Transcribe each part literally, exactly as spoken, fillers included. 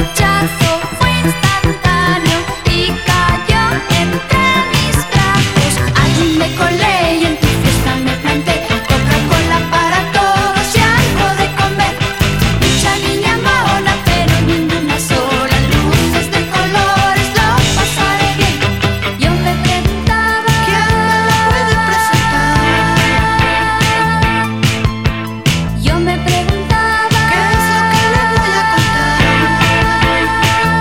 Yo me preguntaba, ¿qué es lo que le voy a contar?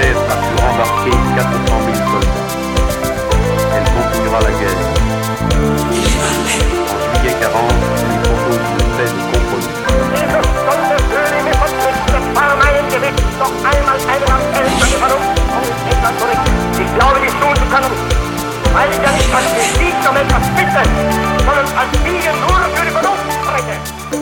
l'Angleterre a pu rembarquer quatre cent mille soldats. Elle continuera la guerre. En juillet quarante, elle lui propose une paix de compromis. Ich glaube, die tun zu können, weil ich ja nicht als Sieg um etwas bitte, sondern als Siegen nur für die Vernunft spreche.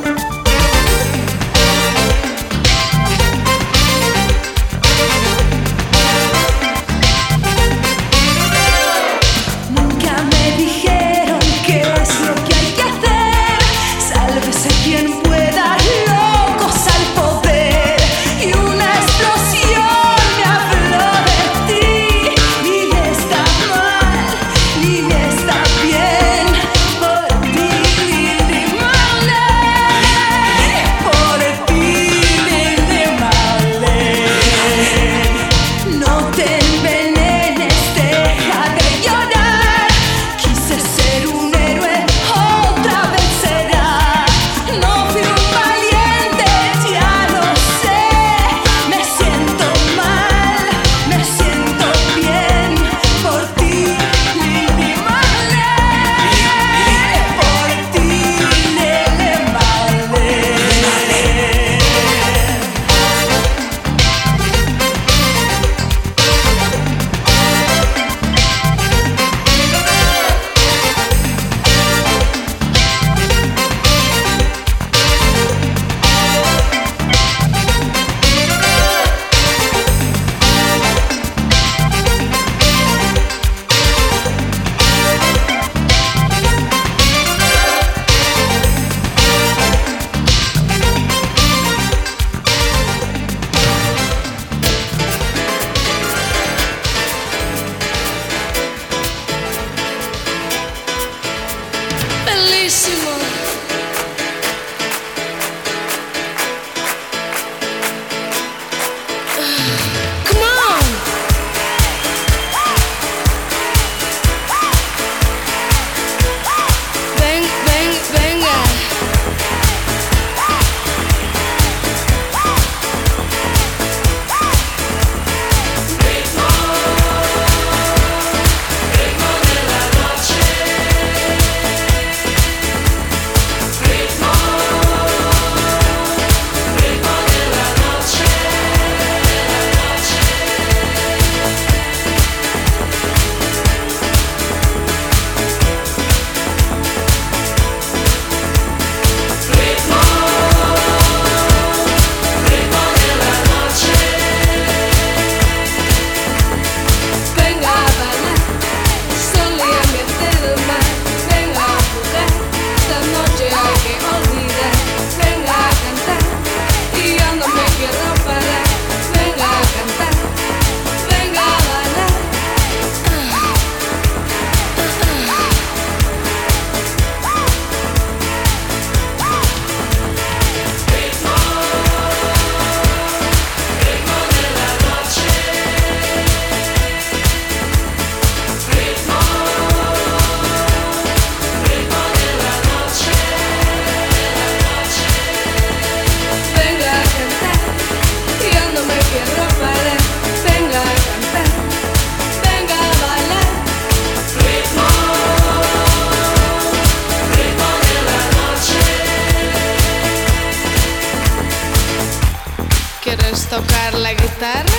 tocar la guitarra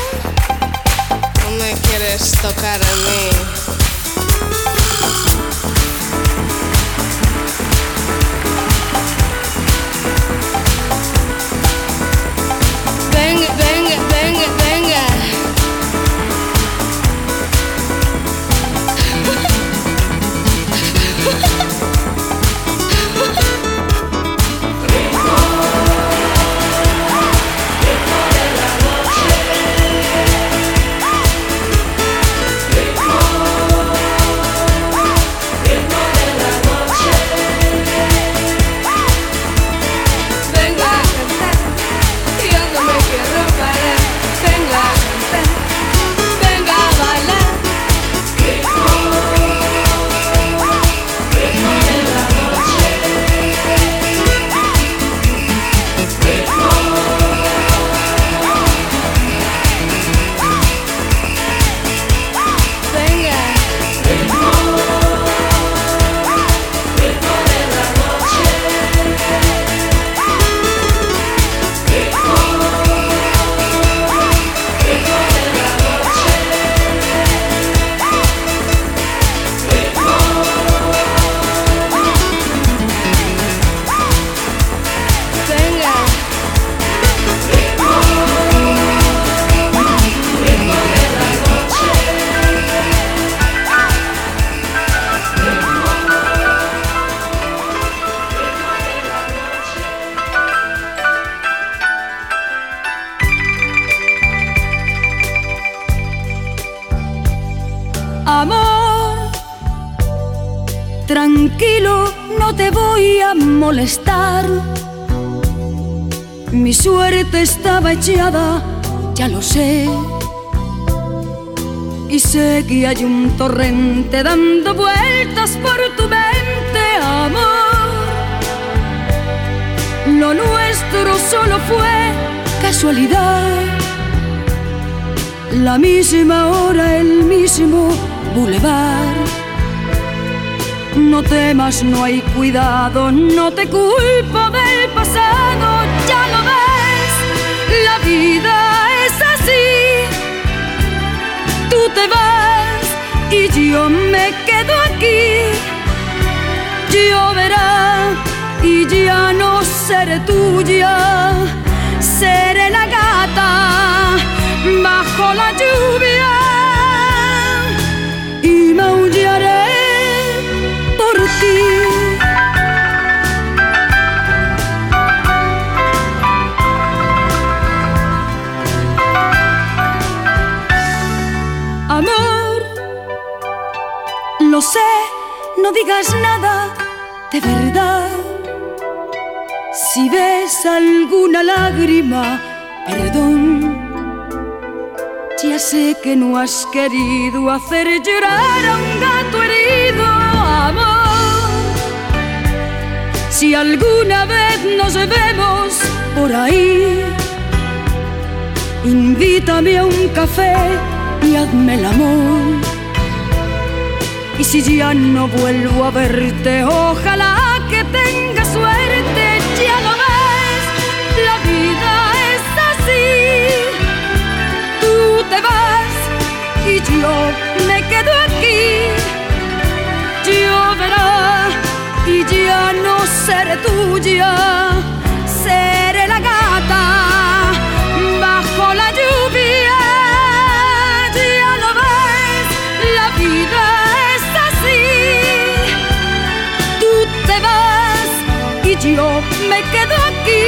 o me quieres tocar a mí? Venga, venga, venga, venga. Tranquilo, no te voy a molestar. Mi suerte estaba echada, ya lo sé. Y sé que hay un torrente dando vueltas por tu mente, amor. Lo nuestro solo fue casualidad. La misma hora, el mismo bulevar. No temas, no hay cuidado, no te culpo del pasado. Ya lo ves, la vida es así. Tú te vas y yo me quedo aquí. Lloverá y ya no seré tuya. Seré la gata bajo la lluvia y maullaré por ti. Amor, lo sé, no digas nada de verdad. Si ves alguna lágrima, perdón. Ya sé que no has querido hacer llorar a un gato herido, amor. Si alguna vez nos vemos por ahí, invítame a un café y hazme el amor. Y si ya no vuelvo a verte, ojalá que tengas suerte. Ya lo ves, la vida es así. Tú te vas y yo me quedo aquí. Lloverá y ya no seré tuya. Seré la gata bajo la lluvia. Ya lo ves, la vida es así. Tú te vas y yo me quedo aquí.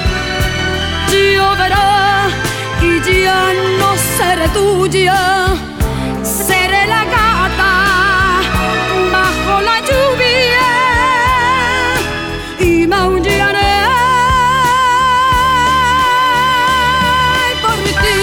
Lloverá y ya no seré tuya. Seré la gata bajo la lluvia y maullaré por ti.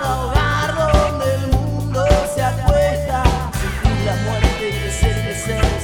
Sentir la muerte crecer, crecer.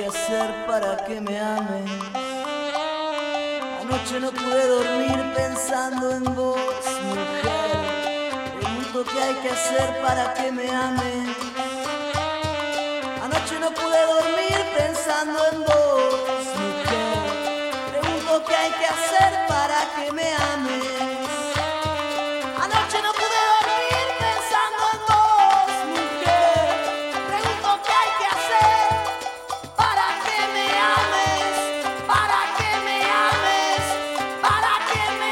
que hacer para que me ames. Anoche no pude dormir pensando en vos, mujer. Pregunto qué hay que hacer para que me ames. Anoche no pude dormir pensando en vos, mujer. Pregunto qué hay que hacer para que me ames. Anoche no pude dormir pensando en vos, mujer. Pregunto qué hay que hacer para que me ames, para que me ames, para que me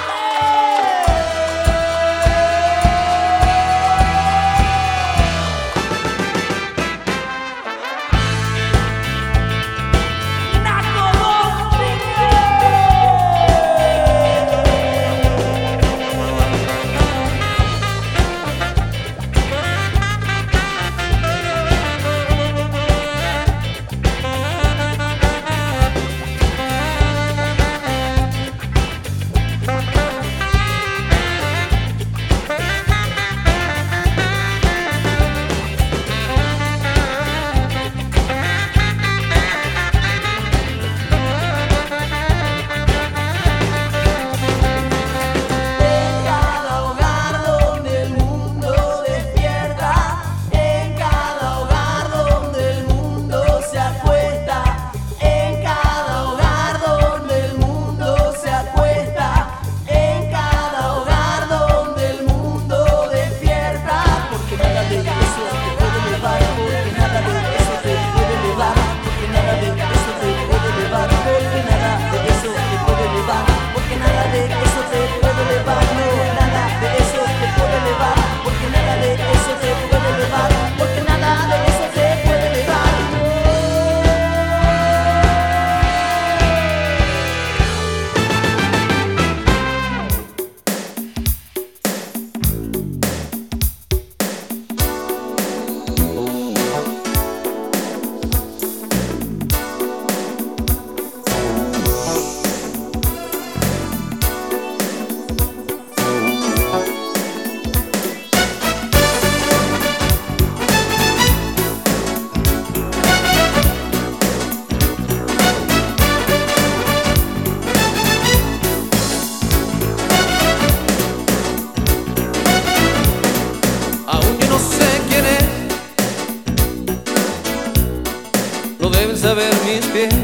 saber mis pies.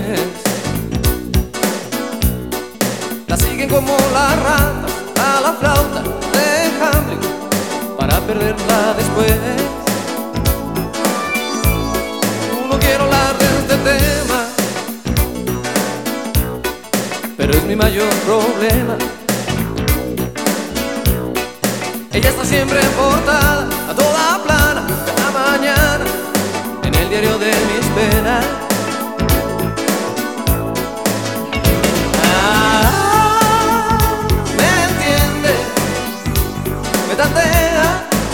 La siguen como las ratas a la flauta de Hamlet para perderla después. No quiero hablar de este tema, pero es mi mayor problema. Ella está siempre en portada, a toda plana, cada mañana, en el diario de mis penas. Ah, me entiende, me tantea,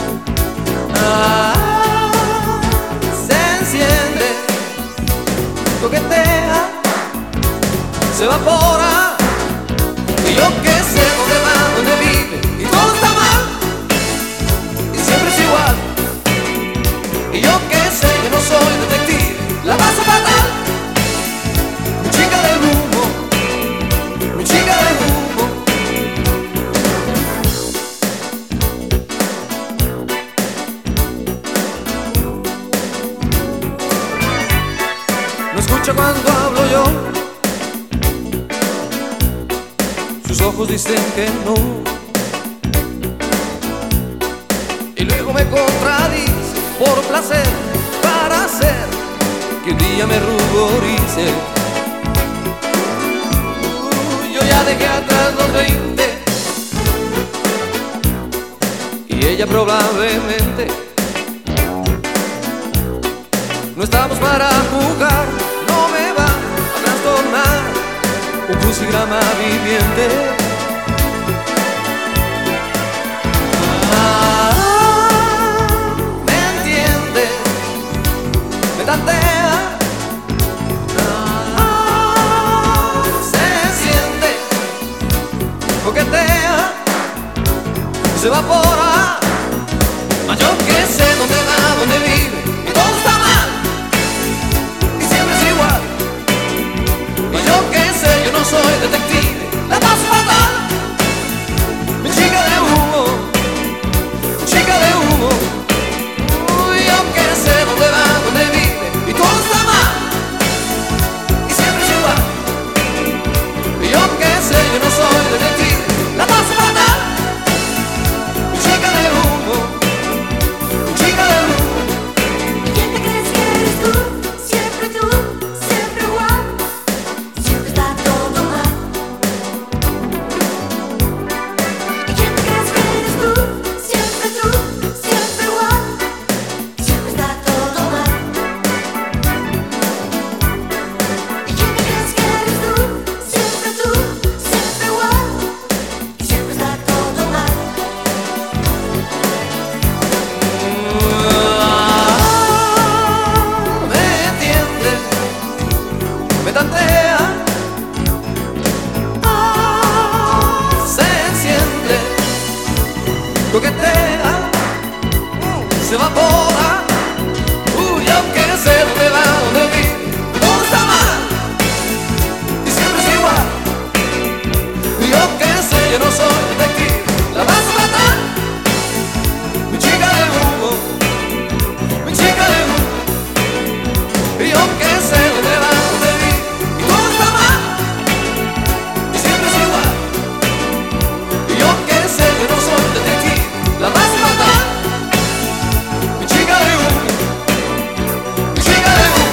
ah, se enciende, coquetea, se evapora, y yo que sé dónde va, dónde vive, y todo está mal, y siempre es igual. Y yo que sé que no soy detective, la paso fatal. Mi chica del humo, mi chica del humo. No escucha cuando hablo yo, sus ojos dicen que no, y luego me contradice por placer, para hacer que un día me ruborice. Uh, yo ya dejé atrás los veinte y ella probablemente. No estamos para jugar, no me va a trastornar un crucigrama viviente. Tantea, ah, se siente, coquetea, se evapora, mas yo que sé dónde va, dónde vive, y todo está mal, y siempre es igual. evapora. Uy, aunque sé dónde va, dónde vive, todo está mal y siempre es igual. Yo que sé, yo no soy detective, la vas a matar, mi chica de humo, mi chica de humo. Y yo que sé dónde va, dónde vive, y todo está mal y siempre es igual. Y yo que sé, yo no soy detective, la vas a matar, mi chica de humo, mi chica de humo.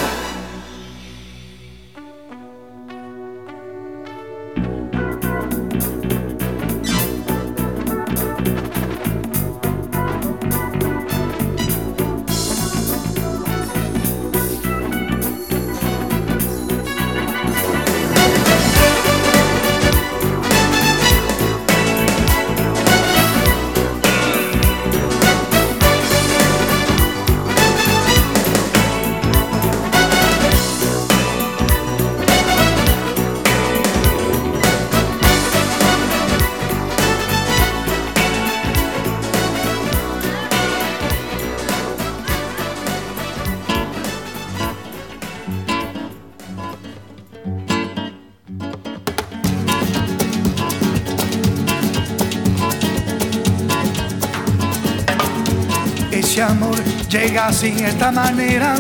Ese amor llega así, esta manera,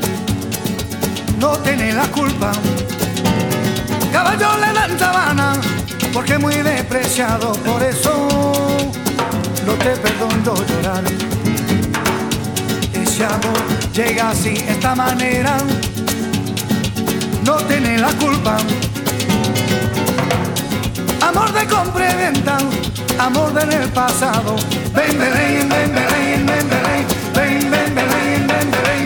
no tiene la culpa. Caballo le dan sabana, porque es muy despreciado, por eso no te perdono llorar. Ese amor llega así, esta manera, no tiene la culpa. Amor de compra y venta, amor del pasado. Ven, Belén, ven, Belén, ven, Belén, ven, ven, Belén, ven, Belén.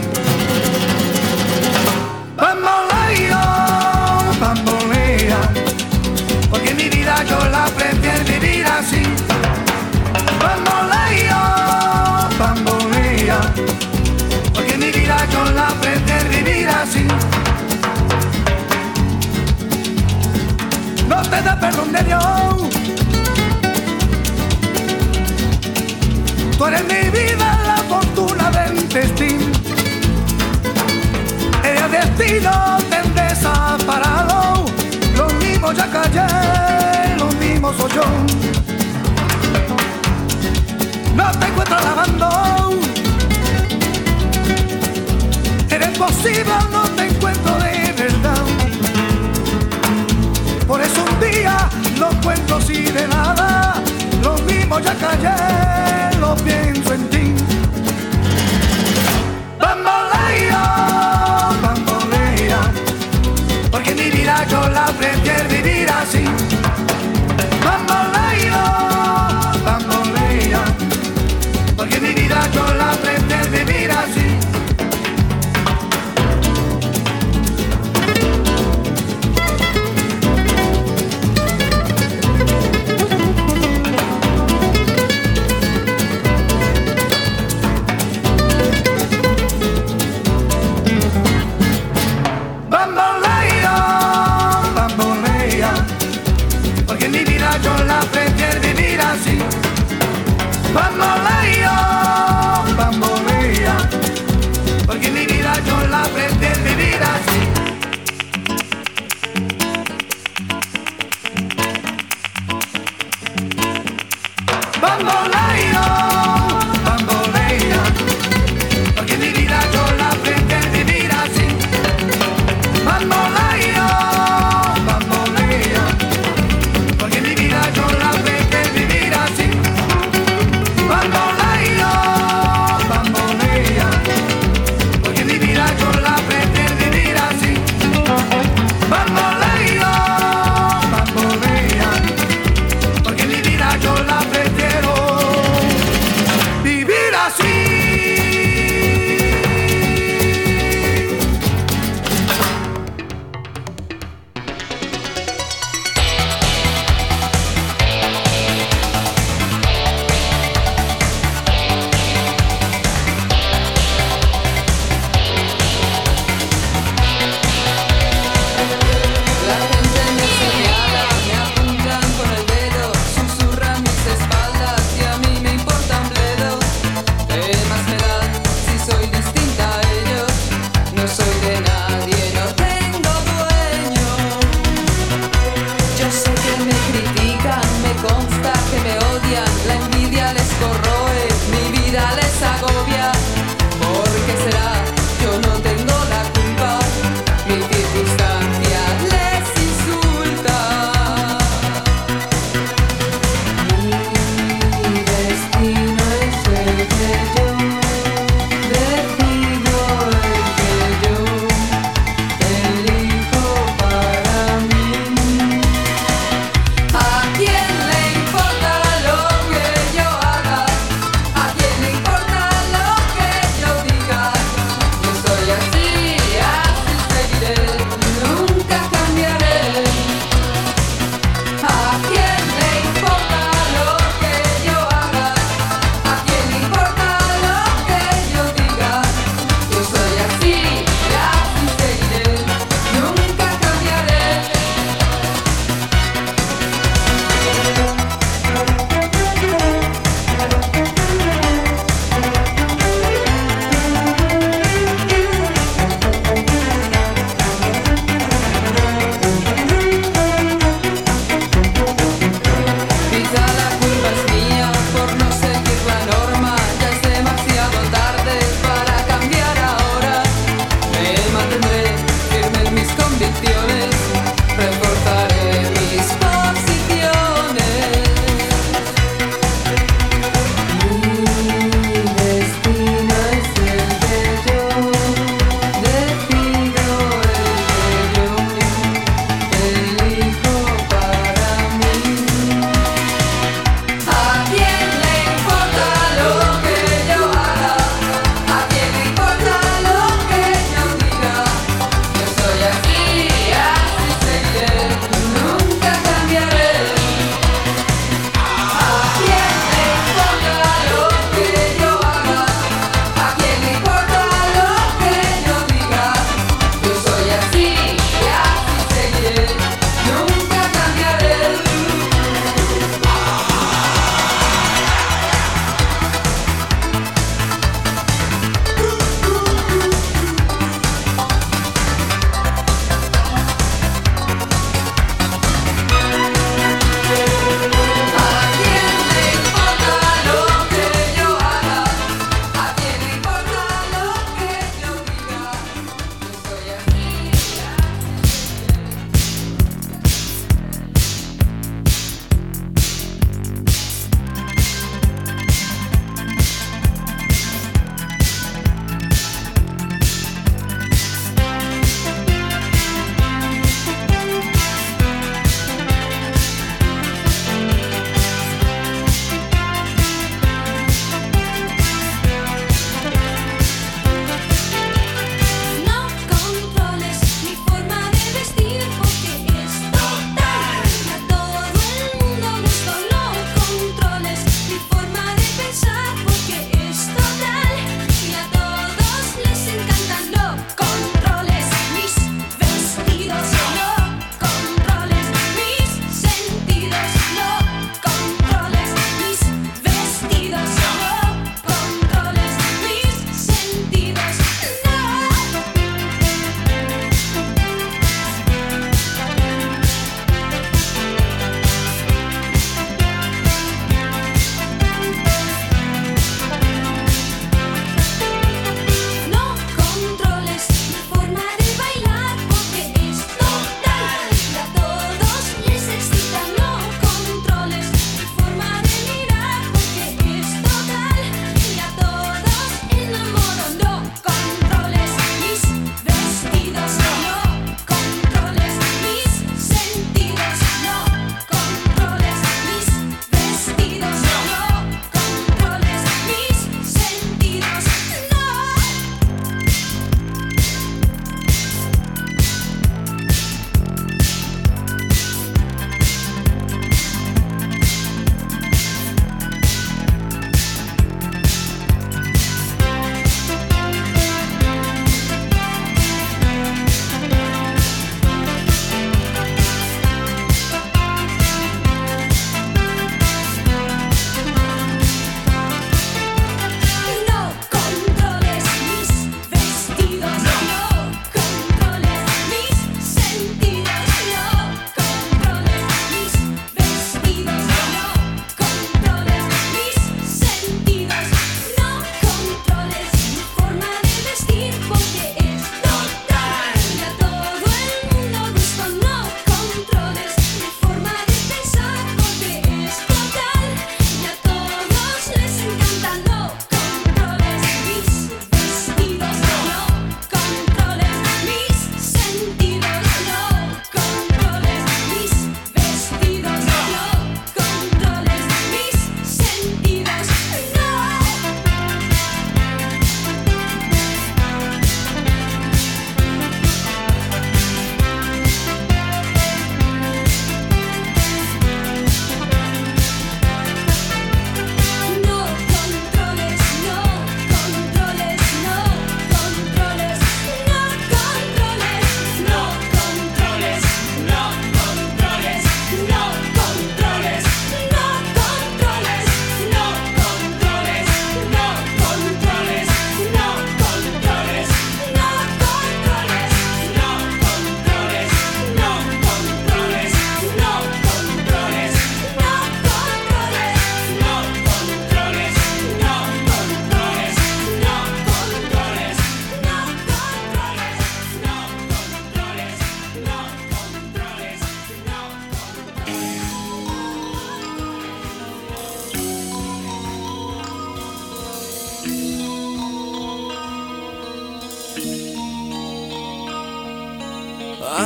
Bamboleo, bambolea, porque mi vida yo la prefiero vivir así. Bamboleo, bambolea, porque mi vida yo la prefiero vivir así. No te da perdón de Dios. Tú eres mi vida, la fortuna del destino. El destino te han desamparado. Lo mismo ya callé, lo mismo soy yo. No te encuentro lavando. Eres posible, no te encuentro de verdad. Por eso un día lo cuento así de nada. Lo mismo ya callé, lo pienso en ti. Bambolea, bambolea, porque mi vida yo la prefiero vivir así. Bambolea, bambolea, porque mi vida yo la prefiero vivir así.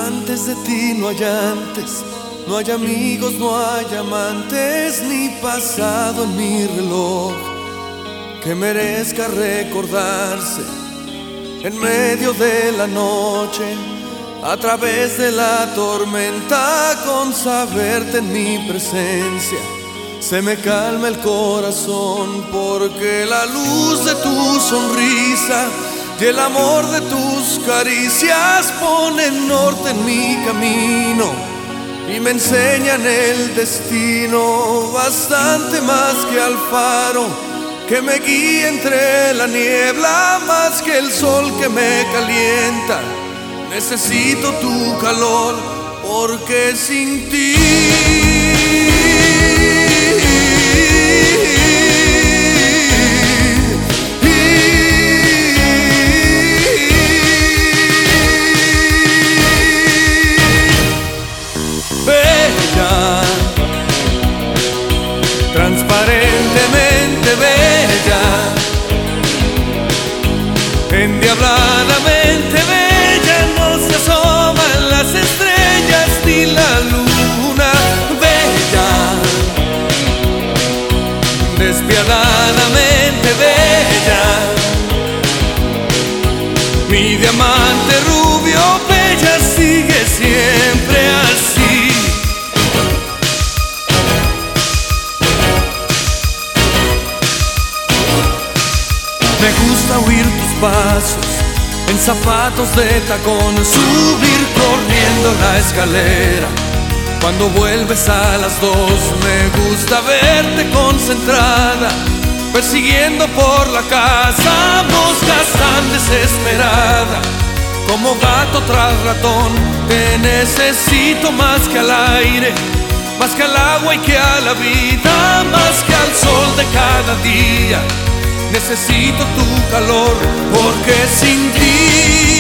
Antes de ti no hay antes, no hay amigos, no hay amantes, ni pasado en mi reloj que merezca recordarse en medio de la noche, a través de la tormenta, con saberte en mi presencia. Se me calma el corazón porque la luz de tu sonrisa y el amor de tus caricias ponen norte en mi camino y me enseñan el destino, bastante más que al faro que me guía entre la niebla, más que el sol que me calienta. Necesito tu calor porque sin ti bella, transparentemente bella, endiabladamente bella, no se asoman las estrellas ni la luna, bella, despiadadamente bella, mi diamante rubio, bella, sigue siempre así. Me gusta oír tus pasos en zapatos de tacón, subir corriendo la escalera. Cuando vuelves a las dos, me gusta verte concentrada, persiguiendo por la casa moscas tan desesperada. Como gato tras ratón, te necesito más que al aire, más que al agua y que a la vida, más que al sol de cada día. Necesito tu calor porque sin ti